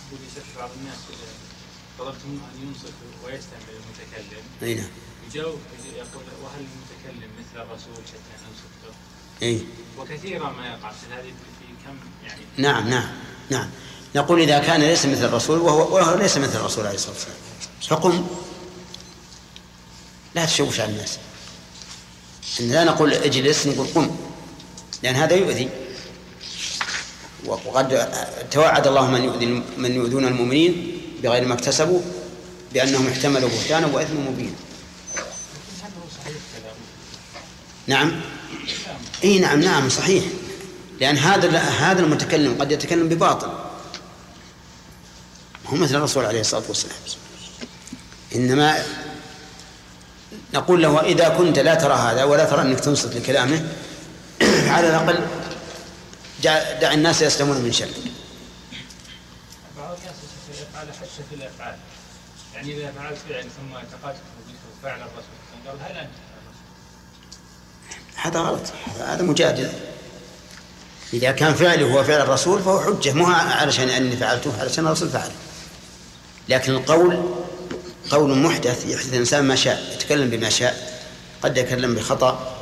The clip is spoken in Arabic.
يسأل بعض الناس طلبتم أن ينصف ويستمع المتكلم. أي نعم. يجاوب يقول وهل المتكلم مثل الرسول حتى ننصفه؟ أي. وكثيرا ما يقع هذه في كم يعني. نعم. نقول إذا كان ليس مثل الرسول وهو ليس مثل الرسول عليه الصلاة والسلام فقم، لا تشوش على الناس. إن لا نقول اجلس، نقول قم، لأن هذا يؤذي. وقد توعد الله من يؤذون المؤمنين بغير ما اكتسبوا بأنهم احتملوا بهتانا وإثما مبينا. نعم. اي نعم صحيح، لأن هذا المتكلم قد يتكلم بباطل، هو مثل الرسول عليه الصلاة والسلام. إنما نقول له إذا كنت لا ترى هذا ولا ترى أنك تنصت لكلامه على الأقل دع الناس يستمون من شأنك. بعض الناس يفعل حشة في الأفعال، يعني إذا فعلت فعل ثم اعتقدت فعل الرسول قال هل أنت؟ هذا غلط، هذا مجادل. إذا كان فعله هو فعل الرسول فهو حجة، مو علشان أني فعلته، علشان الرسول فعله. لكن القول قول محدث، يحدث الإنسان ما شاء، يتكلم بما شاء، قد يتكلم بخطأ